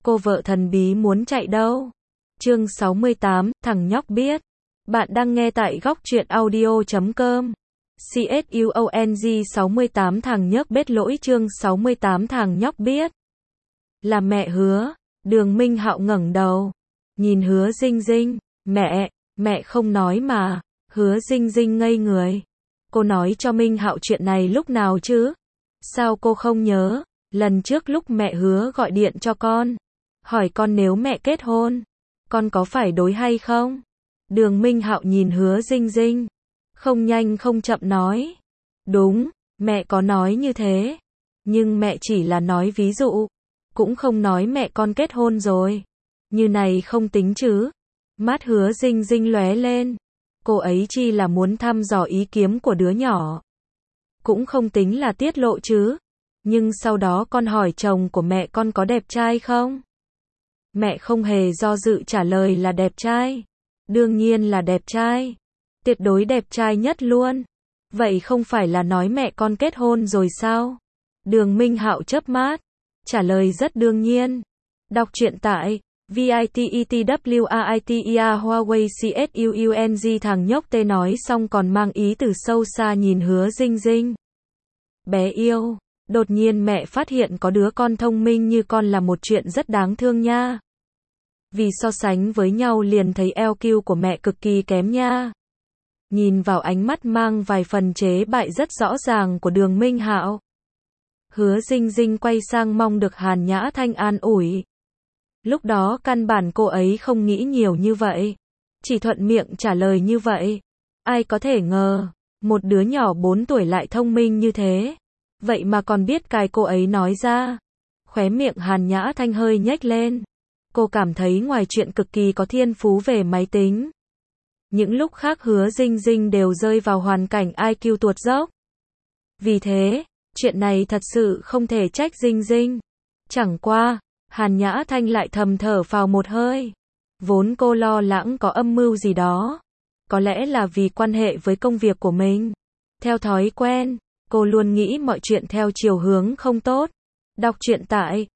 cô vợ thần bí muốn chạy đâu? Chương 68, thằng nhóc biết. Bạn đang nghe tại góc truyện audio.com. CSUONG 68 thằng nhóc biết lỗi chương 68 thằng nhóc biết. Là mẹ Hứa. Đường Minh Hạo ngẩng đầu. Nhìn Hứa Dinh Dinh. Mẹ không nói mà. Hứa Dinh Dinh ngây người. Cô nói cho Minh Hạo chuyện này lúc nào chứ? Sao cô không nhớ? Lần trước lúc mẹ Hứa gọi điện cho con. Hỏi con nếu mẹ kết hôn. Con có phải đối hay không? Đường Minh Hạo nhìn Hứa Dinh Dinh. Không nhanh không chậm nói. Đúng, mẹ có nói như thế. Nhưng mẹ chỉ là nói ví dụ. Cũng không nói mẹ con kết hôn rồi. Như này không tính chứ. Mắt Hứa Dinh Dinh lóe lên. Cô ấy chỉ là muốn thăm dò ý kiến của đứa nhỏ. Cũng không tính là tiết lộ chứ. Nhưng sau đó con hỏi chồng của mẹ con có đẹp trai không? Mẹ không hề do dự trả lời là đẹp trai. Đương nhiên là đẹp trai. Tuyệt đối đẹp trai nhất luôn. Vậy không phải là nói mẹ con kết hôn rồi sao? Đường Minh Hạo chớp mắt. Trả lời rất đương nhiên. Đọc truyện tại VITETWRITER Huawei CSUUNG thằng nhóc tê nói xong còn mang ý từ sâu xa nhìn Hứa Dinh Dinh. Bé yêu, đột nhiên mẹ phát hiện có đứa con thông minh như con là một chuyện rất đáng thương nha. Vì so sánh với nhau liền thấy EQ của mẹ cực kỳ kém nha. Nhìn vào ánh mắt mang vài phần chế bại rất rõ ràng của Đường Minh Hạo. Hứa Dinh Dinh quay sang mong được Hàn Nhã Thanh an ủi. Lúc đó căn bản cô ấy không nghĩ nhiều như vậy. Chỉ thuận miệng trả lời như vậy. Ai có thể ngờ, một đứa nhỏ 4 tuổi lại thông minh như thế. Vậy mà còn biết cái cô ấy nói ra. Khóe miệng Hàn Nhã Thanh hơi nhếch lên. Cô cảm thấy ngoài chuyện cực kỳ có thiên phú về máy tính. Những lúc khác Hứa Dinh Dinh đều rơi vào hoàn cảnh IQ tuột dốc. Vì thế, chuyện này thật sự không thể trách Dinh Dinh. Chẳng qua, Hàn Nhã Thanh lại thầm thở phào một hơi. Vốn cô lo lắng có âm mưu gì đó. Có lẽ là vì quan hệ với công việc của mình. Theo thói quen, cô luôn nghĩ mọi chuyện theo chiều hướng không tốt. Đọc truyện tại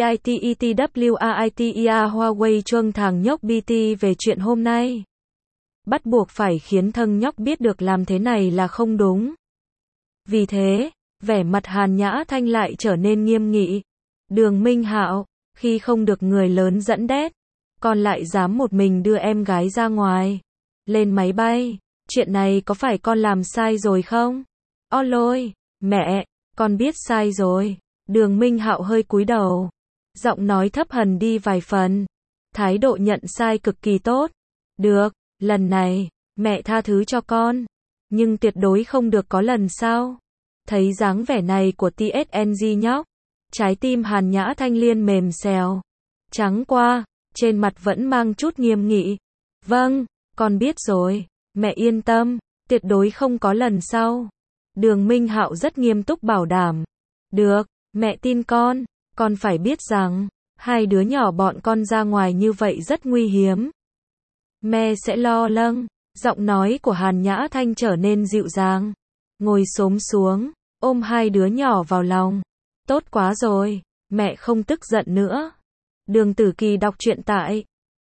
VITETWRITER Huawei chuông thằng nhóc BT về chuyện hôm nay. Bắt buộc phải khiến thằng nhóc biết được làm thế này là không đúng. Vì thế, vẻ mặt Hàn Nhã Thanh lại trở nên nghiêm nghị. Đường Minh Hạo, khi không được người lớn dẫn dắt, con lại dám một mình đưa em gái ra ngoài. Lên máy bay, chuyện này có phải con làm sai rồi không? Lôi, mẹ, con biết sai rồi. Đường Minh Hạo hơi cúi đầu. Giọng nói thấp hẳn đi vài phần. Thái độ nhận sai cực kỳ tốt. Được, lần này, mẹ tha thứ cho con. Nhưng tuyệt đối không được có lần sau. Thấy dáng vẻ này của TSNG nhóc. Trái tim Hàn Nhã Thanh Liên mềm xèo. Trắng qua, trên mặt vẫn mang chút nghiêm nghị. Vâng, con biết rồi. Mẹ yên tâm, tuyệt đối không có lần sau. Đường Minh Hạo rất nghiêm túc bảo đảm. Được, mẹ tin con phải biết rằng, hai đứa nhỏ bọn con ra ngoài như vậy rất nguy hiểm. Mẹ sẽ lo lắng. Giọng nói của Hàn Nhã Thanh trở nên dịu dàng. Ngồi xổm xuống, ôm hai đứa nhỏ vào lòng. Tốt quá rồi, mẹ không tức giận nữa. Đường Tử Kỳ đọc truyện tại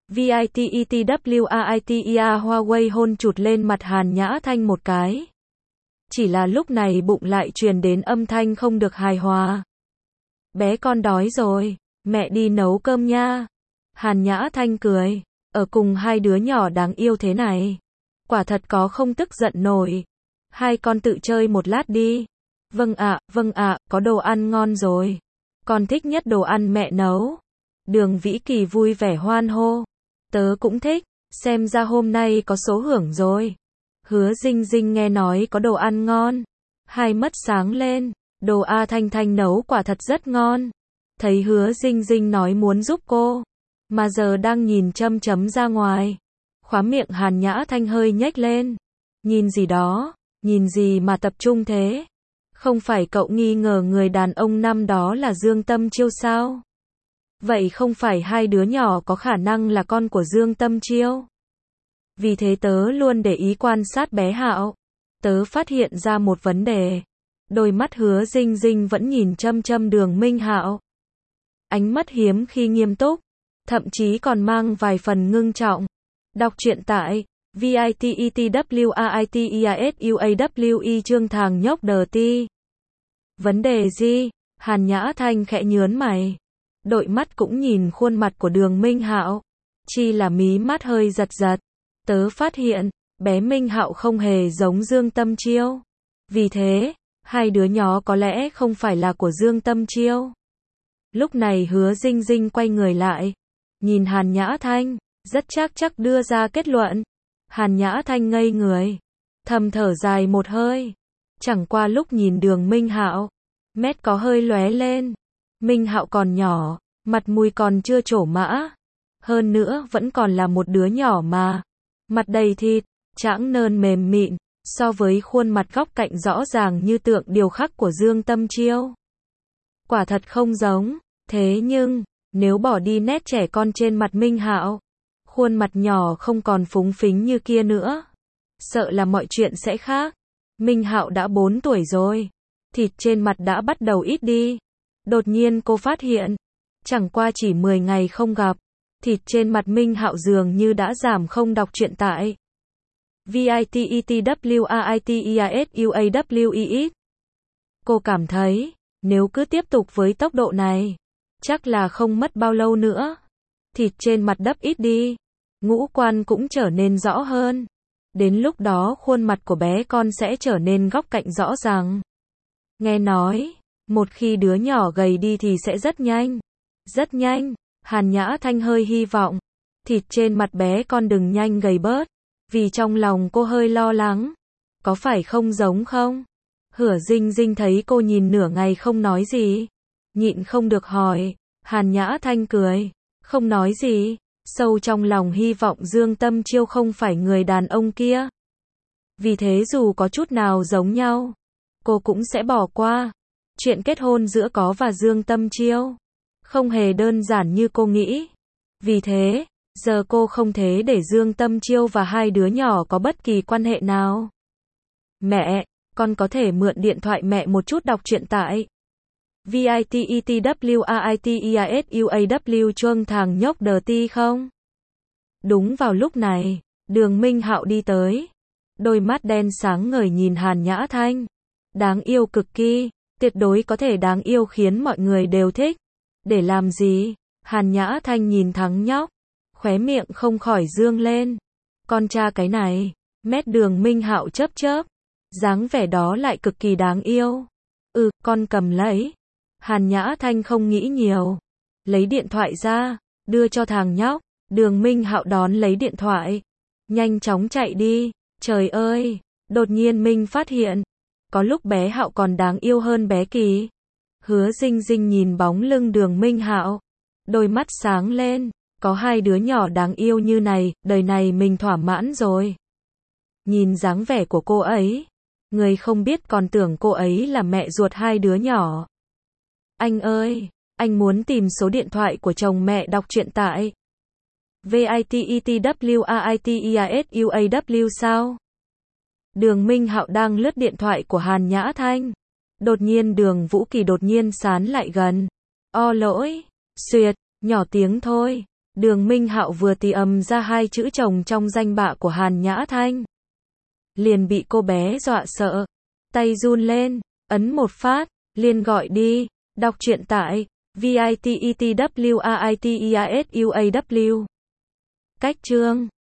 VITETWRITER Huawei hôn chụt lên mặt Hàn Nhã Thanh một cái. Chỉ là lúc này bụng lại truyền đến âm thanh không được hài hòa. Bé con đói rồi, mẹ đi nấu cơm nha. Hàn Nhã Thanh cười, ở cùng hai đứa nhỏ đáng yêu thế này. Quả thật có không tức giận nổi. Hai con tự chơi một lát đi. Vâng ạ, có đồ ăn ngon rồi. Con thích nhất đồ ăn mẹ nấu. Đường Vĩ Kỳ vui vẻ hoan hô. Tớ cũng thích, xem ra hôm nay có số hưởng rồi. Hứa Dinh Dinh nghe nói có đồ ăn ngon. Hai mắt sáng lên, đồ A Thanh Thanh nấu quả thật rất ngon. Thấy Hứa Dinh Dinh nói muốn giúp cô, mà giờ đang nhìn chăm chấm ra ngoài. Khóe miệng Hàn Nhã Thanh hơi nhếch lên. Nhìn gì đó, nhìn gì mà tập trung thế? Không phải cậu nghi ngờ người đàn ông năm đó là Dương Tâm Chiêu sao? Vậy không phải hai đứa nhỏ có khả năng là con của Dương Tâm Chiêu? Vì thế tớ luôn để ý quan sát bé Hạo. Tớ phát hiện ra một vấn đề. Đôi mắt Hứa Dinh Dinh vẫn nhìn chăm chăm Đường Minh Hạo. ánh mắt hiếm khi nghiêm túc, thậm chí còn mang vài phần ngưng trọng. Đọc truyện tại VITETWRITERSUAWE chương thàng nhóc đờ ti. Vấn đề gì? Hàn Nhã Thanh khẽ nhớn mày. Đội mắt cũng nhìn khuôn mặt của Đường Minh Hạo. Chỉ là mí mắt hơi giật giật. Tớ phát hiện, bé Minh Hạo không hề giống Dương Tâm Chiêu. Vì thế, hai đứa nhỏ có lẽ không phải là của Dương Tâm Chiêu. Lúc này Hứa Dinh Dinh quay người lại. Nhìn Hàn Nhã Thanh, rất chắc đưa ra kết luận. Hàn Nhã Thanh ngây người. Thầm thở dài một hơi. Chẳng qua lúc nhìn Đường Minh Hạo, mét có hơi lóe lên. Minh Hạo còn nhỏ, mặt mũi còn chưa trổ mã. Hơn nữa vẫn còn là một đứa nhỏ mà. Mặt đầy thịt, trãng nơn mềm mịn, so với khuôn mặt góc cạnh rõ ràng như tượng điêu khắc của Dương Tâm Chiêu. Quả thật không giống, thế nhưng, nếu bỏ đi nét trẻ con trên mặt Minh Hạo, khuôn mặt nhỏ không còn phúng phính như kia nữa. Sợ là mọi chuyện sẽ khác. Minh Hạo đã 4 tuổi rồi. Thịt trên mặt đã bắt đầu ít đi. Đột nhiên cô phát hiện, chẳng qua chỉ 10 ngày không gặp, thịt trên mặt Minh Hạo dường như đã giảm không. Đọc truyện tại VITETWRITERSUAWE. Cô cảm thấy, nếu cứ tiếp tục với tốc độ này, chắc là không mất bao lâu nữa. Thịt trên mặt đắp ít đi, ngũ quan cũng trở nên rõ hơn. Đến lúc đó khuôn mặt của bé con sẽ trở nên góc cạnh rõ ràng. Nghe nói, một khi đứa nhỏ gầy đi thì sẽ rất nhanh. Rất nhanh, Hàn Nhã Thanh hơi hy vọng. Thịt trên mặt bé con đừng nhanh gầy bớt. Vì trong lòng cô hơi lo lắng. Có phải không giống không? Hứa Dinh Dinh thấy cô nhìn nửa ngày không nói gì. Nhịn không được hỏi. Hàn Nhã Thanh cười. Không nói gì. Sâu trong lòng hy vọng Dương Tâm Chiêu không phải người đàn ông kia. Vì thế dù có chút nào giống nhau, cô cũng sẽ bỏ qua. Chuyện kết hôn giữa có và Dương Tâm Chiêu không hề đơn giản như cô nghĩ. Vì thế, giờ cô không thể để Dương Tâm Chiêu và hai đứa nhỏ có bất kỳ quan hệ nào. Mẹ, con có thể mượn điện thoại mẹ một chút. Đọc truyện tại VITETWRITERSUAW chương thàng nhóc đờ ti không? Đúng vào lúc này, Đường Minh Hạo đi tới. Đôi mắt đen sáng ngời nhìn Hàn Nhã Thanh. Đáng yêu cực kỳ, tuyệt đối có thể đáng yêu khiến mọi người đều thích. Để làm gì? Hàn Nhã Thanh nhìn thằng nhóc, khóe miệng không khỏi dương lên. Con cha cái này, mét Đường Minh Hạo chớp chớp, dáng vẻ đó lại cực kỳ đáng yêu. Con cầm lấy. Hàn Nhã Thanh không nghĩ nhiều, lấy điện thoại ra, đưa cho thằng nhóc. Đường Minh Hạo đón lấy điện thoại, nhanh chóng chạy đi. Trời ơi, đột nhiên Minh phát hiện, có lúc bé Hạo còn đáng yêu hơn bé Kỳ. Hứa Dinh Dinh nhìn bóng lưng Đường Minh Hạo, đôi mắt sáng lên, có hai đứa nhỏ đáng yêu như này, đời này mình thỏa mãn rồi. Nhìn dáng vẻ của cô ấy, người không biết còn tưởng cô ấy là mẹ ruột hai đứa nhỏ. Anh ơi, anh muốn tìm số điện thoại của chồng mẹ. Đọc truyện tại VITETWRITERSUAW sao? Đường Minh Hạo đang lướt điện thoại của Hàn Nhã Thanh. Đột nhiên Đường Vũ Kỳ đột nhiên sán lại gần. Lỗi, xuyệt, nhỏ tiếng thôi. Đường Minh Hạo vừa thì ầm ra hai chữ chồng trong danh bạ của Hàn Nhã Thanh. Liền bị cô bé dọa sợ. Tay run lên, ấn một phát, liền gọi đi. Đọc truyện tại VITETWRITERSUAW. Cách chương